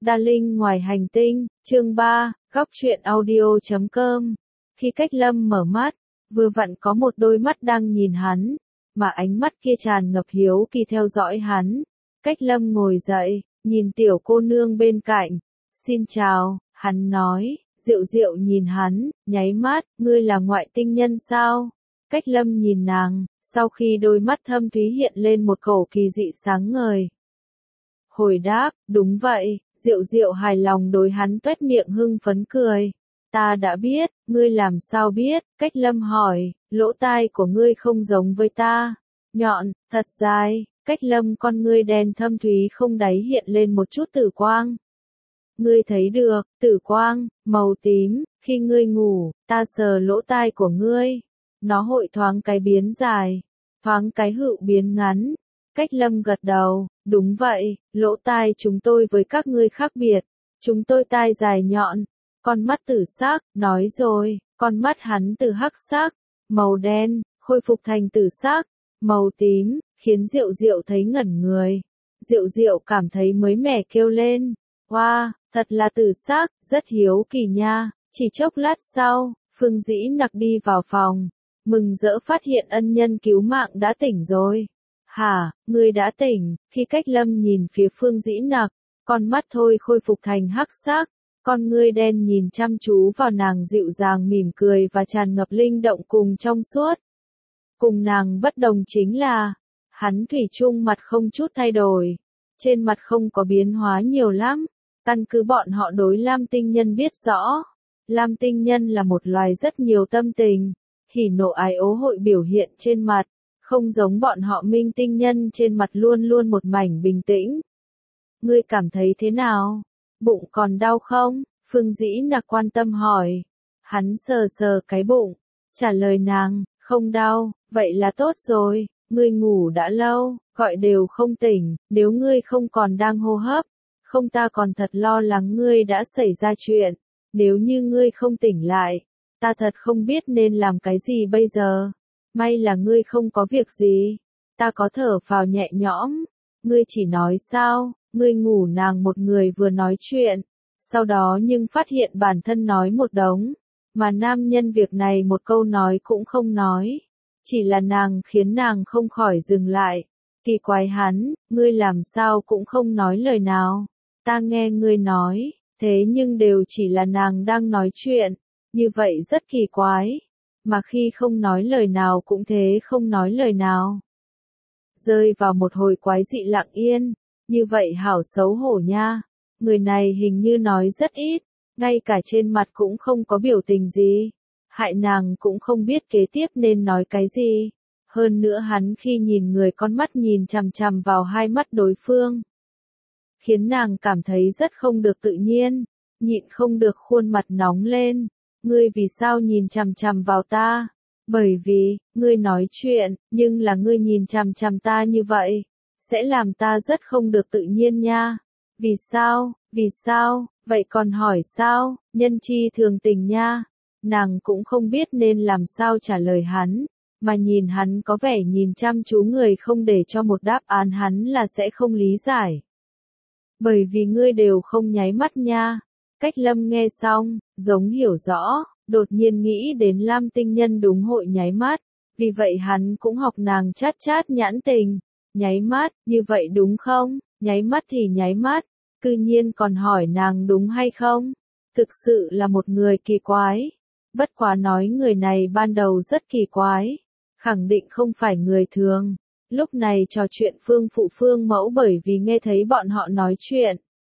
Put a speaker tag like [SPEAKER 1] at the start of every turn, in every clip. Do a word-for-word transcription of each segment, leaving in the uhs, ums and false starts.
[SPEAKER 1] Đa Linh ngoài hành tinh, chương ba, góc truyện audio chấm com. Khi Cách Lâm mở mắt, vừa vặn có một đôi mắt đang nhìn hắn, mà ánh mắt kia tràn ngập hiếu kỳ theo dõi hắn. Cách Lâm ngồi dậy, nhìn tiểu cô nương bên cạnh. Xin chào, hắn nói. Diệu Diệu nhìn hắn, nháy mắt, ngươi là ngoại tinh nhân sao? Cách Lâm nhìn nàng, sau khi đôi mắt thâm thúy hiện lên một cổ kỳ dị sáng ngời. Hồi đáp, đúng vậy. Diệu Diệu hài lòng đối hắn tuét miệng hưng phấn cười. Ta đã biết, ngươi làm sao biết? Cách Lâm hỏi, lỗ tai của ngươi không giống với ta. Nhọn, thật dài. Cách Lâm con ngươi đen thâm thúy không đáy hiện lên một chút tử quang. Ngươi thấy được, tử quang, màu tím, khi ngươi ngủ, ta sờ lỗ tai của ngươi. Nó hội thoáng cái biến dài, thoáng cái hữu biến ngắn. Cách Lâm gật đầu, đúng vậy, lỗ tai chúng tôi với các ngươi khác biệt. Chúng tôi tai dài nhọn, con mắt tử sắc, nói rồi, con mắt hắn từ hắc sắc, màu đen, khôi phục thành tử sắc, màu tím, khiến Diệu Diệu thấy ngẩn người. Diệu Diệu cảm thấy mới mẻ kêu lên, wow, thật là tử sắc, rất hiếu kỳ nha. Chỉ chốc lát sau, Phương Dĩ Nặc đi vào phòng, mừng rỡ phát hiện ân nhân cứu mạng đã tỉnh rồi. Hả, ngươi đã tỉnh? Khi Cách Lâm nhìn phía Phương Dĩ Nặc, con mắt thôi khôi phục thành hắc sắc, con ngươi đen nhìn chăm chú vào nàng dịu dàng mỉm cười và tràn ngập linh động cùng trong suốt. Cùng nàng bất đồng chính là, hắn thủy chung mặt không chút thay đổi, trên mặt không có biến hóa nhiều lắm, căn cứ bọn họ đối Lam Tinh Nhân biết rõ. Lam Tinh Nhân là một loài rất nhiều tâm tình, hỉ nộ ái ố hội biểu hiện trên mặt. Không giống bọn họ Minh Tinh Nhân trên mặt luôn luôn một mảnh bình tĩnh. Ngươi cảm thấy thế nào? Bụng còn đau không? Phương Dĩ Nặc quan tâm hỏi. Hắn sờ sờ cái bụng, trả lời nàng, không đau, vậy là tốt rồi. Ngươi ngủ đã lâu, gọi đều không tỉnh, nếu ngươi không còn đang hô hấp, không ta còn thật lo lắng ngươi đã xảy ra chuyện. Nếu như ngươi không tỉnh lại, ta thật không biết nên làm cái gì bây giờ. May là ngươi không có việc gì. Ta có thở phào nhẹ nhõm. Ngươi chỉ nói sao, ngươi ngủ nàng một người vừa nói chuyện. Sau đó nhưng phát hiện bản thân nói một đống. Mà nam nhân việc này một câu nói cũng không nói. Chỉ là nàng khiến nàng không khỏi dừng lại. Kỳ quái hắn, ngươi làm sao cũng không nói lời nào. Ta nghe ngươi nói, thế nhưng đều chỉ là nàng đang nói chuyện. Như vậy rất kỳ quái. Mà khi không nói lời nào cũng thế không nói lời nào. Rơi vào một hồi quái dị lặng yên, như vậy hảo xấu hổ nha. Người này hình như nói rất ít, ngay cả trên mặt cũng không có biểu tình gì. Hại nàng cũng không biết kế tiếp nên nói cái gì. Hơn nữa hắn khi nhìn người con mắt nhìn chằm chằm vào hai mắt đối phương. Khiến nàng cảm thấy rất không được tự nhiên, nhịn không được khuôn mặt nóng lên. Ngươi vì sao nhìn chằm chằm vào ta? Bởi vì, ngươi nói chuyện, nhưng là ngươi nhìn chằm chằm ta như vậy, sẽ làm ta rất không được tự nhiên nha. Vì sao, vì sao, vậy còn hỏi sao, nhân chi thường tình nha. Nàng cũng không biết nên làm sao trả lời hắn, mà nhìn hắn có vẻ nhìn chăm chú người không để cho một đáp án hắn là sẽ không lý giải. Bởi vì ngươi đều không nháy mắt nha. Cách Lâm nghe xong, giống hiểu rõ, đột nhiên nghĩ đến Lam Tinh Nhân đúng hội nháy mắt, vì vậy hắn cũng học nàng chát chát nhãn tình, nháy mắt, như vậy đúng không, nháy mắt thì nháy mắt, cư nhiên còn hỏi nàng đúng hay không, thực sự là một người kỳ quái, bất quá nói người này ban đầu rất kỳ quái, khẳng định không phải người thường, lúc này trò chuyện Phương Phụ Phương Mẫu bởi vì nghe thấy bọn họ nói chuyện.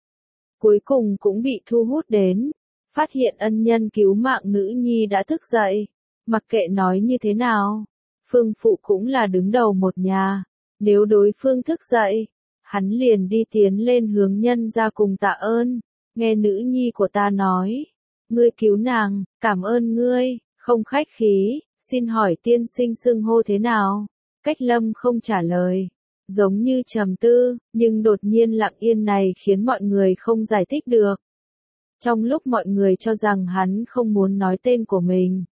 [SPEAKER 1] Cuối cùng cũng bị thu hút đến, phát hiện ân nhân cứu mạng nữ nhi đã thức dậy, mặc kệ nói như thế nào, Phương Phụ cũng là đứng đầu một nhà, nếu đối phương thức dậy, hắn liền đi tiến lên hướng nhân ra cùng tạ ơn, nghe nữ nhi của ta nói, ngươi cứu nàng, cảm ơn ngươi, không khách khí, xin hỏi tiên sinh xưng hô thế nào, Cách Lâm không trả lời. Giống như trầm tư, nhưng đột nhiên lặng yên này khiến mọi người không giải thích được. Trong lúc mọi người cho rằng hắn không muốn nói tên của mình.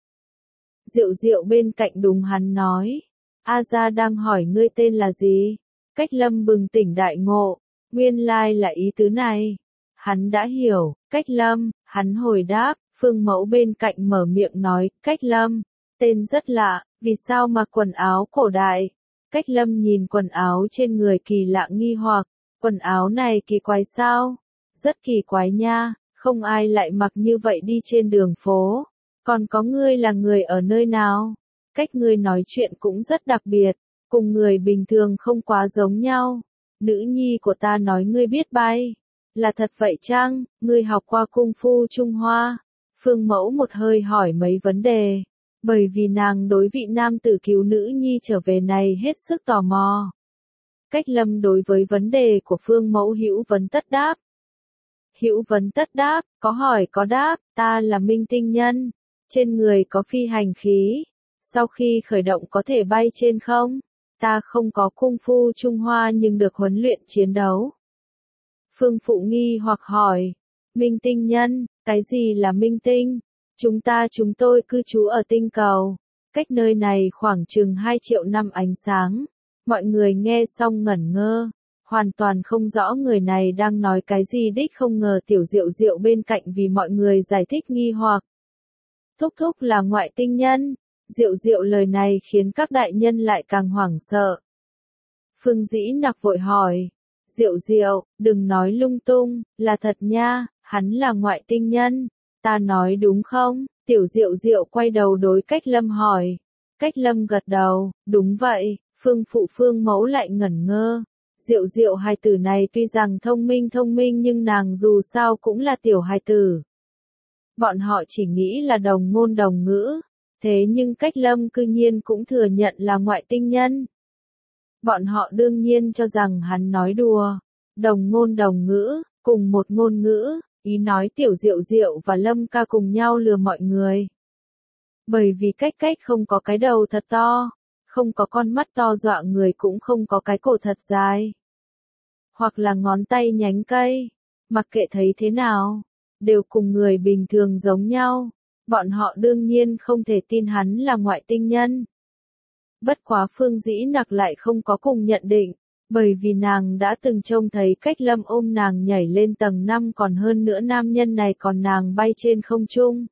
[SPEAKER 1] Diệu Diệu bên cạnh đùng hắn nói. A Gia đang hỏi ngươi tên là gì? Cách Lâm bừng tỉnh đại ngộ. Nguyên lai là ý tứ này. Hắn đã hiểu, Cách Lâm, hắn hồi đáp, Phương Mẫu bên cạnh mở miệng nói, Cách Lâm, tên rất lạ, vì sao mặc quần áo cổ đại? Cách Lâm nhìn quần áo trên người kỳ lạ nghi hoặc, quần áo này kỳ quái sao? Rất kỳ quái nha, không ai lại mặc như vậy đi trên đường phố. Còn có ngươi là người ở nơi nào? Cách ngươi nói chuyện cũng rất đặc biệt, cùng người bình thường không quá giống nhau. Nữ nhi của ta nói ngươi biết bay. Là thật vậy chăng? Ngươi học qua cung phu Trung Hoa? Phương Mẫu một hơi hỏi mấy vấn đề, bởi vì nàng đối vị nam tử cứu nữ nhi trở về này hết sức tò mò. Cách Lâm đối với vấn đề của Phương Mẫu hữu vấn tất đáp. Hữu vấn tất đáp, có hỏi có đáp, ta là minh tinh nhân, trên người có phi hành khí, sau khi khởi động có thể bay trên không? Ta không có cung phu Trung Hoa nhưng được huấn luyện chiến đấu. Phương Phụ nghi hoặc hỏi, minh tinh nhân, cái gì là minh tinh? Chúng ta chúng tôi cư trú ở tinh cầu, cách nơi này khoảng chừng hai triệu năm ánh sáng. Mọi người nghe xong ngẩn ngơ, hoàn toàn không rõ người này đang nói cái gì đích không ngờ Tiểu Diệu Diệu bên cạnh vì mọi người giải thích nghi hoặc. Thúc thúc là ngoại tinh nhân, Diệu Diệu lời này khiến các đại nhân lại càng hoảng sợ. Phương Dĩ Nặc vội hỏi, Diệu Diệu, đừng nói lung tung, là thật nha, hắn là ngoại tinh nhân, ta nói đúng không? Tiểu Diệu Diệu quay đầu đối Cách Lâm hỏi. Cách Lâm gật đầu, đúng vậy. Phương Phụ Phương Mẫu lại ngẩn ngơ. Diệu Diệu hài tử này tuy rằng thông minh thông minh nhưng nàng dù sao cũng là tiểu hài tử. Bọn họ chỉ nghĩ là đồng ngôn đồng ngữ, thế nhưng Cách Lâm cư nhiên cũng thừa nhận là ngoại tinh nhân. Bọn họ đương nhiên cho rằng hắn nói đùa, đồng ngôn đồng ngữ, cùng một ngôn ngữ, ý nói Tiểu Diệu Diệu và Lâm ca cùng nhau lừa mọi người. Bởi vì Cách Cách không có cái đầu thật to, không có con mắt to dọa người cũng không có cái cổ thật dài. Hoặc là ngón tay nhánh cây, mặc kệ thấy thế nào, đều cùng người bình thường giống nhau. Bọn họ đương nhiên không thể tin hắn là ngoại tinh nhân. Bất quá Phương Dĩ Nặc lại không có cùng nhận định, bởi vì nàng đã từng trông thấy Cách Lâm ôm nàng nhảy lên tầng năm còn hơn nữa nam nhân này còn nàng bay trên không trung.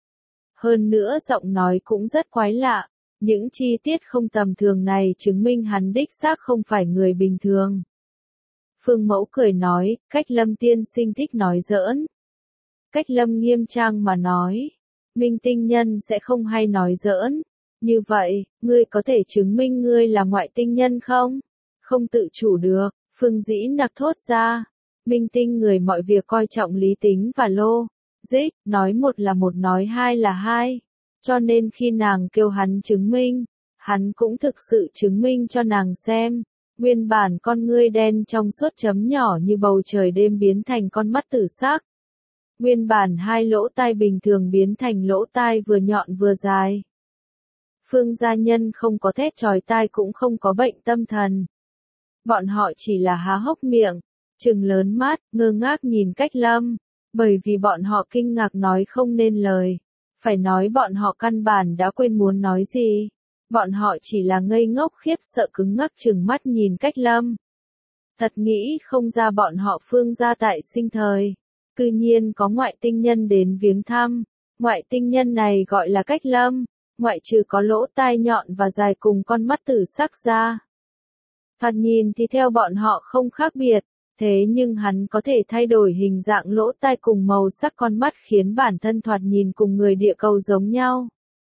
[SPEAKER 1] Hơn nữa giọng nói cũng rất quái lạ, những chi tiết không tầm thường này chứng minh hắn đích xác không phải người bình thường. Phương Mẫu cười nói, Cách Lâm tiên sinh thích nói giỡn. Cách Lâm nghiêm trang mà nói, minh tinh nhân sẽ không hay nói giỡn. Như vậy, ngươi có thể chứng minh ngươi là ngoại tinh nhân không? Không tự chủ được, Phương Dĩ Nặc thốt ra. Minh tinh người mọi việc coi trọng lý tính và lô dích, nói một là một nói hai là hai. Cho nên khi nàng kêu hắn chứng minh, hắn cũng thực sự chứng minh cho nàng xem. Nguyên bản con ngươi đen trong suốt chấm nhỏ như bầu trời đêm biến thành con mắt tử sắc. Nguyên bản hai lỗ tai bình thường biến thành lỗ tai vừa nhọn vừa dài. Phương gia nhân không có thét chói tai cũng không có bệnh tâm thần. Bọn họ chỉ là há hốc miệng, trừng lớn mắt, ngơ ngác nhìn Cách Lâm, bởi vì bọn họ kinh ngạc nói không nên lời. Phải nói bọn họ căn bản đã quên muốn nói gì. Bọn họ chỉ là ngây ngốc khiếp sợ cứng ngắc trừng mắt nhìn Cách Lâm. Thật nghĩ không ra bọn họ Phương gia tại sinh thời. Cư nhiên có ngoại tinh nhân đến viếng thăm. Ngoại tinh nhân này gọi là Cách Lâm. Ngoại trừ có lỗ tai nhọn và dài cùng con mắt tử sắc ra. Thoạt nhìn thì theo bọn họ không khác biệt, thế nhưng hắn có thể thay đổi hình dạng lỗ tai cùng màu sắc con mắt khiến bản thân thoạt nhìn cùng người địa cầu giống nhau.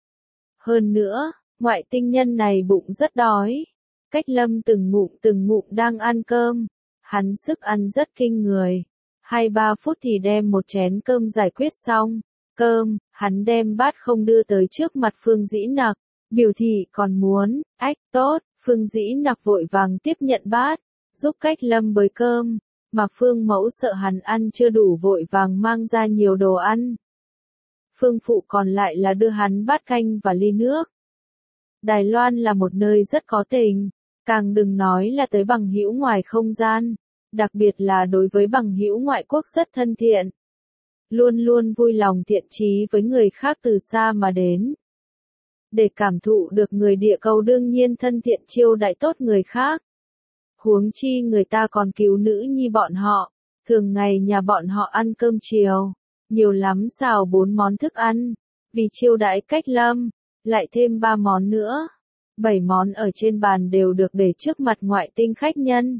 [SPEAKER 1] Hơn nữa, ngoại tinh nhân này bụng rất đói. Cách Lâm từng ngụm từng ngụm đang ăn cơm, hắn sức ăn rất kinh người. Hai ba phút thì đem một chén cơm giải quyết xong. Cơm, hắn đem bát không đưa tới trước mặt Phương Dĩ Nặc, biểu thị còn muốn, ách, tốt, Phương Dĩ Nặc vội vàng tiếp nhận bát, giúp Cách Lâm bới cơm, mà Phương Mẫu sợ hắn ăn chưa đủ vội vàng mang ra nhiều đồ ăn. Phương Phụ còn lại là đưa hắn bát canh và ly nước. Đài Loan là một nơi rất có tình, càng đừng nói là tới bằng hữu ngoài không gian, đặc biệt là đối với bằng hữu ngoại quốc rất thân thiện. Luôn luôn vui lòng thiện chí với người khác từ xa mà đến. Để cảm thụ được người địa cầu đương nhiên thân thiện chiêu đãi tốt người khác. Huống chi người ta còn cứu nữ nhi bọn họ, Thường ngày nhà bọn họ ăn cơm chiều, nhiều lắm xào bốn món thức ăn, vì chiêu đãi Cách Lâm, lại thêm ba món nữa. Bảy món ở trên bàn đều được để trước mặt ngoại tinh khách nhân.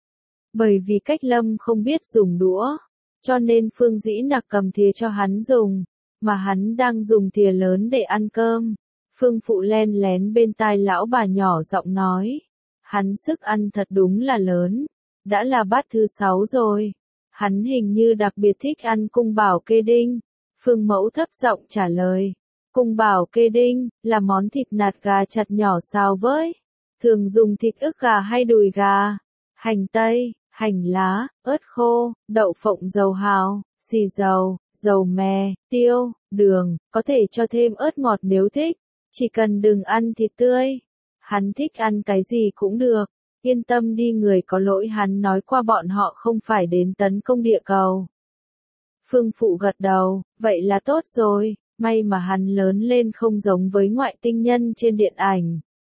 [SPEAKER 1] Bởi vì Cách Lâm không biết dùng đũa, cho nên Phương Dĩ Nặc cầm thìa cho hắn dùng, mà hắn đang dùng thìa lớn để ăn cơm. Phương Phụ len lén bên tai lão bà nhỏ giọng nói, hắn sức ăn thật đúng là lớn, đã là bát thứ sáu rồi. Hắn hình như đặc biệt thích ăn cung bảo kê đinh. Phương Mẫu thấp giọng trả lời, cung bảo kê đinh là món thịt nạc gà chặt nhỏ xào với, thường dùng thịt ức gà hay đùi gà, hành tây, hành lá, ớt khô, đậu phộng dầu hào, xì dầu, dầu mè, tiêu, đường, có thể cho thêm ớt ngọt nếu thích, chỉ cần đừng ăn thịt tươi. Hắn thích ăn cái gì cũng được, yên tâm đi, người có lỗi hắn nói qua bọn họ không phải đến tấn công địa cầu. Phương Phụ gật đầu, vậy là tốt rồi, may mà hắn lớn lên không giống với ngoại tinh nhân trên điện ảnh.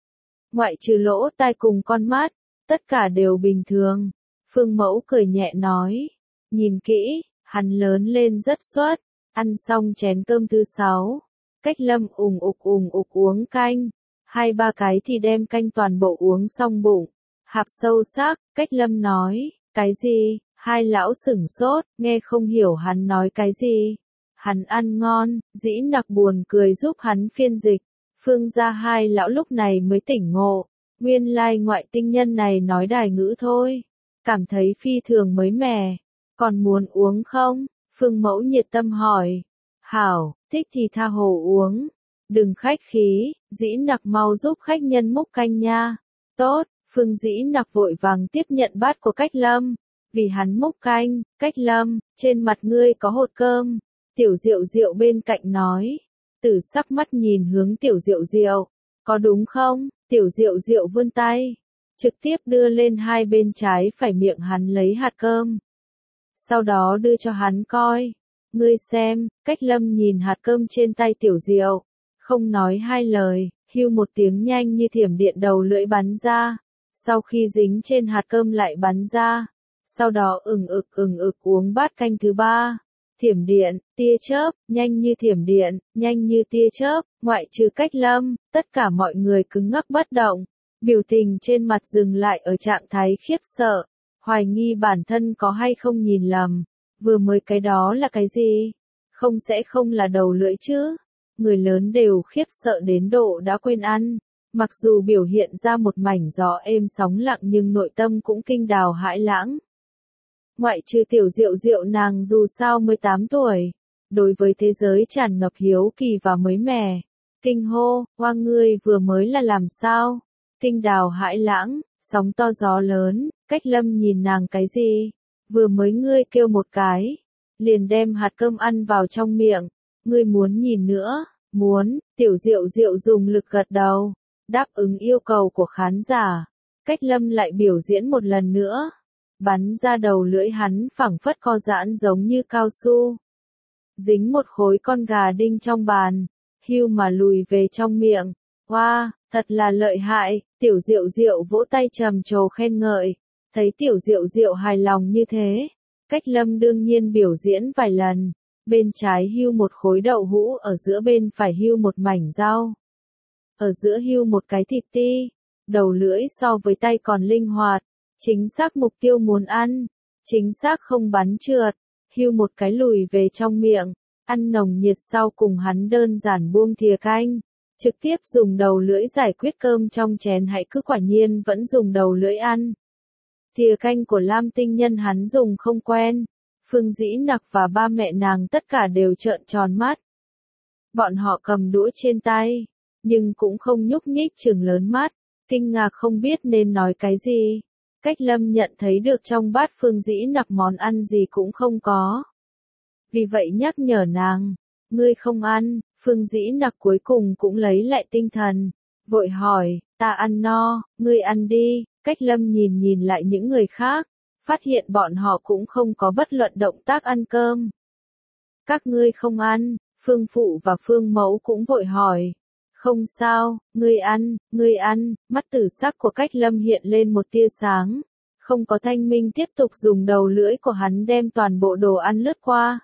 [SPEAKER 1] Ngoại trừ lỗ tai cùng con mắt, tất cả đều bình thường. Phương Mẫu cười nhẹ nói, nhìn kỹ, hắn lớn lên rất xuất, ăn xong chén cơm thứ sáu. Cách Lâm ùng ục ùng ục uống canh, hai ba cái thì đem canh toàn bộ uống xong bụng. Hạp sâu sắc, Cách Lâm nói, cái gì? Hai lão sửng sốt, nghe không hiểu hắn nói cái gì. Hắn ăn ngon, Dĩ Nặc buồn cười giúp hắn phiên dịch. Phương gia hai lão lúc này mới tỉnh ngộ, nguyên lai ngoại tinh nhân này nói đài ngữ thôi. Cảm thấy phi thường mới mẻ, còn muốn uống không? Phương Mẫu nhiệt tâm hỏi. Hảo, thích thì tha hồ uống, đừng khách khí. Dĩ Nặc mau giúp khách nhân múc canh nha. Tốt. Phương Dĩ Nặc vội vàng tiếp nhận bát của Cách Lâm, vì hắn múc canh. Cách Lâm, trên mặt ngươi có hột cơm. Tiểu Diệu Diệu bên cạnh nói. Tử sắc mắt nhìn hướng Tiểu Diệu Diệu, có đúng không? Tiểu Diệu Diệu vươn tay, trực tiếp đưa lên hai bên trái phải miệng hắn lấy hạt cơm. Sau đó đưa cho hắn coi. Ngươi xem. Cách Lâm nhìn hạt cơm trên tay Tiểu Diệu, không nói hai lời, hưu một tiếng nhanh như thiểm điện đầu lưỡi bắn ra. Sau khi dính trên hạt cơm lại bắn ra, sau đó ừng ực ừng ực uống bát canh thứ ba. Thiểm điện, tia chớp, nhanh như thiểm điện, nhanh như tia chớp, ngoại trừ Cách Lâm, tất cả mọi người cứng ngắc bất động, biểu tình trên mặt dừng lại ở trạng thái khiếp sợ, hoài nghi bản thân có hay không nhìn lầm, vừa mới cái đó là cái gì? Không sẽ không là đầu lưỡi chứ? Người lớn đều khiếp sợ đến độ đã quên ăn. Mặc dù biểu hiện ra một mảnh gió êm sóng lặng nhưng nội tâm cũng kinh đào hãi lãng. Ngoại trừ Tiểu Diệu Diệu, nàng dù sao mười tám tuổi, đối với thế giới tràn ngập hiếu kỳ và mới mẻ. Kinh hô, hoa ngươi vừa mới là làm sao? Kinh đào hãi lãng, sóng to gió lớn. Cách Lâm nhìn nàng cái gì? Vừa mới ngươi kêu một cái, liền đem hạt cơm ăn vào trong miệng. Ngươi muốn nhìn nữa? Muốn. Tiểu Diệu Diệu dùng lực gật đầu, đáp ứng yêu cầu của khán giả. Cách Lâm lại biểu diễn một lần nữa, bắn ra đầu lưỡi hắn phẳng phất co giãn giống như cao su, dính một khối con gà đinh trong bàn, hưu mà lùi về trong miệng. Wow, thật là lợi hại. Tiểu Diệu Diệu vỗ tay trầm trồ khen ngợi. Thấy Tiểu Diệu Diệu hài lòng như thế, Cách Lâm đương nhiên biểu diễn vài lần. Bên trái hưu một khối đậu hũ, ở giữa bên phải hưu một mảnh rau, ở giữa hưu một cái thịt ti. Đầu lưỡi so với tay còn linh hoạt, chính xác mục tiêu muốn ăn, chính xác không bắn trượt. Hưu một cái lùi về trong miệng, ăn nồng nhiệt. Sau cùng hắn đơn giản buông thìa canh, trực tiếp dùng đầu lưỡi giải quyết cơm trong chén. Hãy cứ quả nhiên vẫn dùng đầu lưỡi ăn. Thìa canh của Lam Tinh Nhân hắn dùng không quen. Phương Dĩ Nặc và ba mẹ nàng tất cả đều trợn tròn mắt. Bọn họ cầm đũa trên tay, nhưng cũng không nhúc nhích, trừng lớn mắt, kinh ngạc không biết nên nói cái gì. Cách Lâm nhận thấy được trong bát Phương Dĩ Nặc món ăn gì cũng không có. Vì vậy nhắc nhở nàng, ngươi không ăn. Phương Dĩ Nặc cuối cùng cũng lấy lại tinh thần, vội hỏi, ta ăn no, ngươi ăn đi. Cách Lâm nhìn nhìn lại những người khác, phát hiện bọn họ cũng không có bất luận động tác ăn cơm. Các ngươi không ăn? Phương Phụ và Phương Mẫu cũng vội hỏi. Không sao, ngươi ăn, ngươi ăn. Mắt tử sắc của Cách Lâm hiện lên một tia sáng. Không có thanh minh tiếp tục dùng đầu lưỡi của hắn đem toàn bộ đồ ăn lướt qua.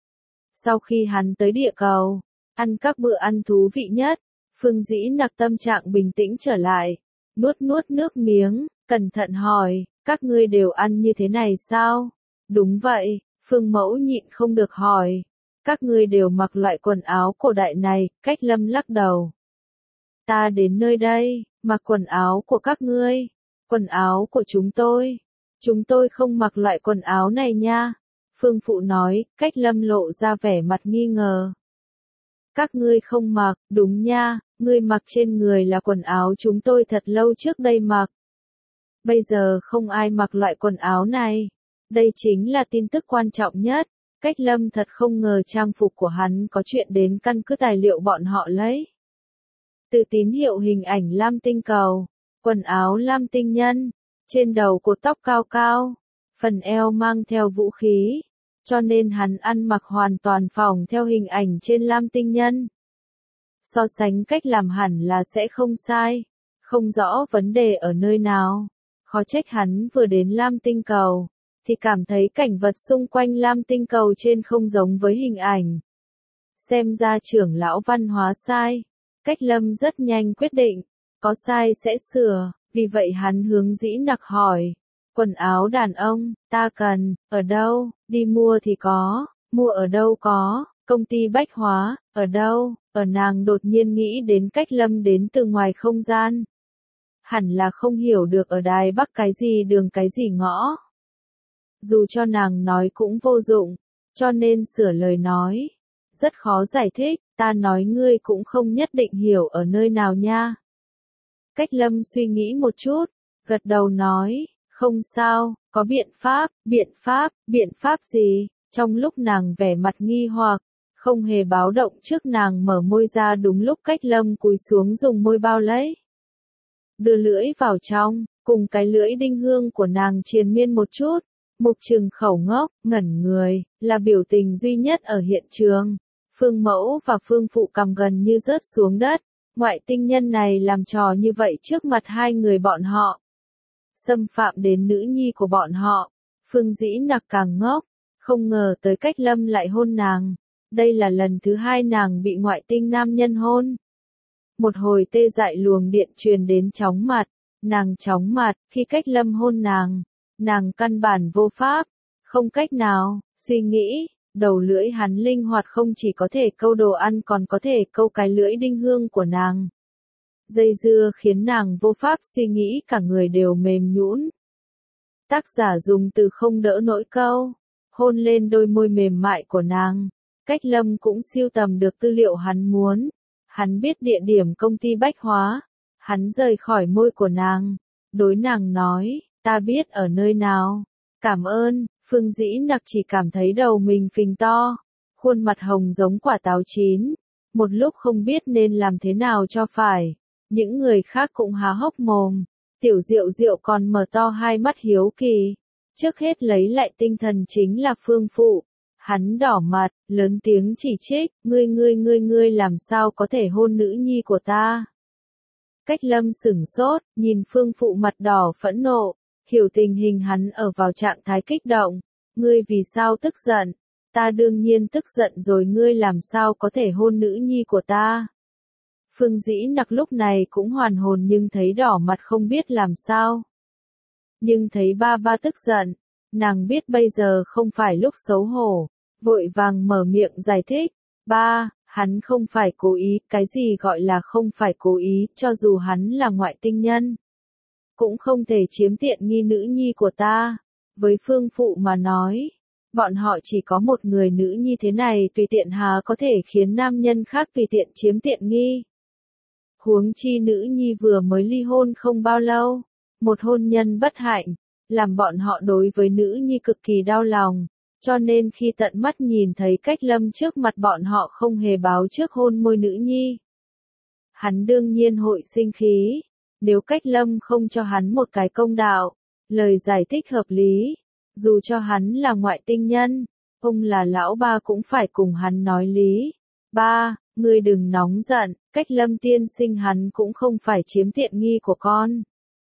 [SPEAKER 1] Sau khi hắn tới địa cầu, ăn các bữa ăn thú vị nhất, Phương Dĩ Nặc tâm trạng bình tĩnh trở lại, nuốt nuốt nước miếng, cẩn thận hỏi, các ngươi đều ăn như thế này sao? Đúng vậy, Phương Mẫu nhịn không được hỏi, các ngươi đều mặc loại quần áo cổ đại này, Cách Lâm lắc đầu. Ta đến nơi đây, mặc quần áo của các ngươi, quần áo của chúng tôi, chúng tôi không mặc loại quần áo này nha. Phương Phụ nói, Cách Lâm lộ ra vẻ mặt nghi ngờ. Các ngươi không mặc, đúng nha, ngươi mặc trên người là quần áo chúng tôi thật lâu trước đây mặc. Bây giờ không ai mặc loại quần áo này. Đây chính là tin tức quan trọng nhất. Cách Lâm thật không ngờ trang phục của hắn có chuyện đến căn cứ tài liệu bọn họ lấy. Từ tín hiệu hình ảnh lam tinh cầu, quần áo lam tinh nhân, trên đầu cột tóc cao cao, phần eo mang theo vũ khí, cho nên hắn ăn mặc hoàn toàn phỏng theo hình ảnh trên lam tinh nhân. So sánh cách làm hẳn là sẽ không sai, không rõ vấn đề ở nơi nào, khó trách hắn vừa đến lam tinh cầu, thì cảm thấy cảnh vật xung quanh lam tinh cầu trên không giống với hình ảnh. Xem ra trưởng lão văn hóa sai. Cách Lâm rất nhanh quyết định, có sai sẽ sửa, vì vậy hắn hướng Dĩ Nặc hỏi, quần áo đàn ông, ta cần, ở đâu, đi mua thì có, mua ở đâu có, công ty bách hóa, ở đâu, ở nàng đột nhiên nghĩ đến Cách Lâm đến từ ngoài không gian. Hẳn là không hiểu được ở Đài Bắc cái gì đường cái gì ngõ. Dù cho nàng nói cũng vô dụng, cho nên sửa lời nói. Rất khó giải thích, ta nói ngươi cũng không nhất định hiểu ở nơi nào nha. Cách Lâm suy nghĩ một chút, gật đầu nói, không sao, có biện pháp, biện pháp, biện pháp gì? Trong lúc nàng vẻ mặt nghi hoặc, không hề báo động trước nàng mở môi ra đúng lúc Cách Lâm cúi xuống dùng môi bao lấy. Đưa lưỡi vào trong, cùng cái lưỡi đinh hương của nàng triền miên một chút, Mục Trừng khẩu ngốc, ngẩn người, là biểu tình duy nhất ở hiện trường. Phương Mẫu và Phương Phụ cầm gần như rớt xuống đất, ngoại tinh nhân này làm trò như vậy trước mặt hai người bọn họ. Xâm phạm đến nữ nhi của bọn họ, Phương Dĩ Nặc càng ngốc, không ngờ tới Cách Lâm lại hôn nàng. Đây là lần thứ hai nàng bị ngoại tinh nam nhân hôn. Một hồi tê dại luồng điện truyền đến chóng mặt, nàng chóng mặt khi Cách Lâm hôn nàng, nàng căn bản vô pháp, không cách nào, suy nghĩ. Đầu lưỡi hắn linh hoạt không chỉ có thể câu đồ ăn còn có thể câu cái lưỡi đinh hương của nàng. Dây dưa khiến nàng vô pháp suy nghĩ cả người đều mềm nhũn. Tác giả dùng từ không đỡ nỗi câu, hôn lên đôi môi mềm mại của nàng. Cách Lâm cũng sưu tầm được tư liệu hắn muốn. Hắn biết địa điểm công ty bách hóa. Hắn rời khỏi môi của nàng. Đối nàng nói, ta biết ở nơi nào. Cảm ơn. Phương Dĩ Nặc chỉ cảm thấy đầu mình phình to, khuôn mặt hồng giống quả táo chín, một lúc không biết nên làm thế nào cho phải. Những người khác cũng há hốc mồm, Tiểu Diệu Diệu còn mở to hai mắt hiếu kỳ. Trước hết lấy lại tinh thần chính là Phương Phụ, hắn đỏ mặt, lớn tiếng chỉ trích, ngươi ngươi ngươi ngươi làm sao có thể hôn nữ nhi của ta. Cách Lâm sửng sốt, nhìn Phương Phụ mặt đỏ phẫn nộ. Hiểu tình hình hắn ở vào trạng thái kích động. Ngươi vì sao tức giận? Ta đương nhiên tức giận rồi, ngươi làm sao có thể hôn nữ nhi của ta? Phương Dĩ Nặc lúc này cũng hoàn hồn nhưng thấy đỏ mặt không biết làm sao. Nhưng thấy ba ba tức giận, nàng biết bây giờ không phải lúc xấu hổ, vội vàng mở miệng giải thích. Ba, hắn không phải cố ý, cái gì gọi là không phải cố ý, cho dù hắn là ngoại tinh nhân. Cũng không thể chiếm tiện nghi nữ nhi của ta. Với Phương Phụ mà nói, bọn họ chỉ có một người nữ nhi thế này tùy tiện hà có thể khiến nam nhân khác tùy tiện chiếm tiện nghi. Huống chi nữ nhi vừa mới ly hôn không bao lâu, một hôn nhân bất hạnh, làm bọn họ đối với nữ nhi cực kỳ đau lòng, cho nên khi tận mắt nhìn thấy Cách Lâm trước mặt bọn họ không hề báo trước hôn môi nữ nhi. Hắn đương nhiên hội sinh khí. Nếu Cách Lâm không cho hắn một cái công đạo, lời giải thích hợp lý, dù cho hắn là ngoại tinh nhân, ông là lão ba cũng phải cùng hắn nói lý. Ba, ngươi đừng nóng giận, Cách Lâm tiên sinh hắn cũng không phải chiếm tiện nghi của con.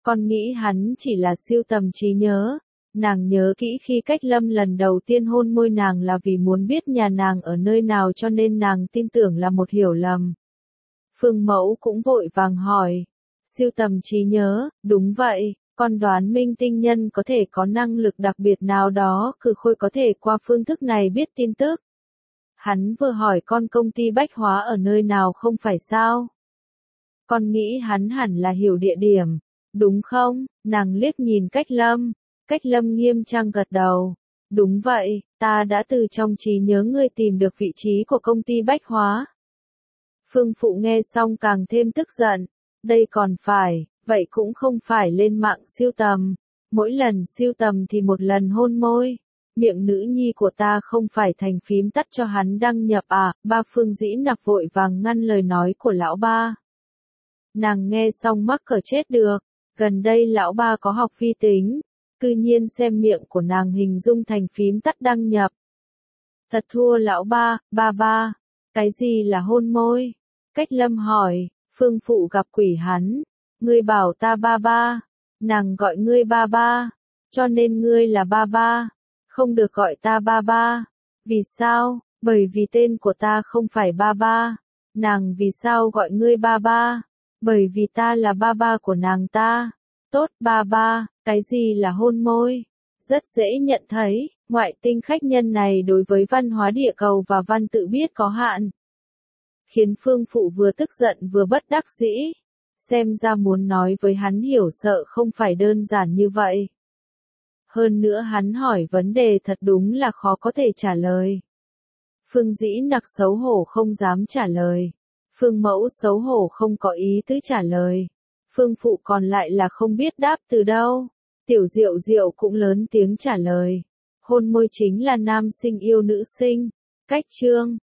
[SPEAKER 1] Con nghĩ hắn chỉ là sưu tầm trí nhớ. Nàng nhớ kỹ khi Cách Lâm lần đầu tiên hôn môi nàng là vì muốn biết nhà nàng ở nơi nào cho nên nàng tin tưởng là một hiểu lầm. Phương Mẫu cũng vội vàng hỏi. Sưu tầm trí nhớ, đúng vậy, con đoán Minh Tinh Nhân có thể có năng lực đặc biệt nào đó, Cử Khôi có thể qua phương thức này biết tin tức. Hắn vừa hỏi con công ty bách hóa ở nơi nào không phải sao? Con nghĩ hắn hẳn là hiểu địa điểm, đúng không? Nàng liếc nhìn Cách Lâm. Cách Lâm nghiêm trang gật đầu. Đúng vậy, ta đã từ trong trí nhớ ngươi tìm được vị trí của công ty bách hóa. Phương Phụ nghe xong càng thêm tức giận. Đây còn phải, vậy cũng không phải lên mạng siêu tầm. Mỗi lần siêu tầm thì một lần hôn môi. Miệng nữ nhi của ta không phải thành phím tắt cho hắn đăng nhập à? Ba Phương Dĩ Nặc vội vàng ngăn lời nói của lão ba. Nàng nghe xong mắc cỡ chết được. Gần đây lão ba có học vi tính. Cư nhiên xem miệng của nàng hình dung thành phím tắt đăng nhập. Thật thua lão ba, ba ba. Cái gì là hôn môi? Cách Lâm hỏi. Phương Phụ gặp quỷ hắn. Ngươi bảo ta ba ba. Nàng gọi ngươi ba ba. Cho nên ngươi là ba ba. Không được gọi ta ba ba. Vì sao? Bởi vì tên của ta không phải ba ba. Nàng vì sao gọi ngươi ba ba? Bởi vì ta là ba ba của nàng ta. Tốt ba ba, cái gì là hôn môi? Rất dễ nhận thấy, ngoại tinh khách nhân này đối với văn hóa địa cầu và văn tự biết có hạn. Khiến Phương Phụ vừa tức giận vừa bất đắc dĩ. Xem ra muốn nói với hắn hiểu sợ không phải đơn giản như vậy. Hơn nữa hắn hỏi vấn đề thật đúng là khó có thể trả lời. Phương Dĩ Nặc xấu hổ không dám trả lời. Phương Mẫu xấu hổ không có ý tứ trả lời. Phương Phụ còn lại là không biết đáp từ đâu. Tiểu Diệu Diệu cũng lớn tiếng trả lời. Hôn môi chính là nam sinh yêu nữ sinh. Cách chương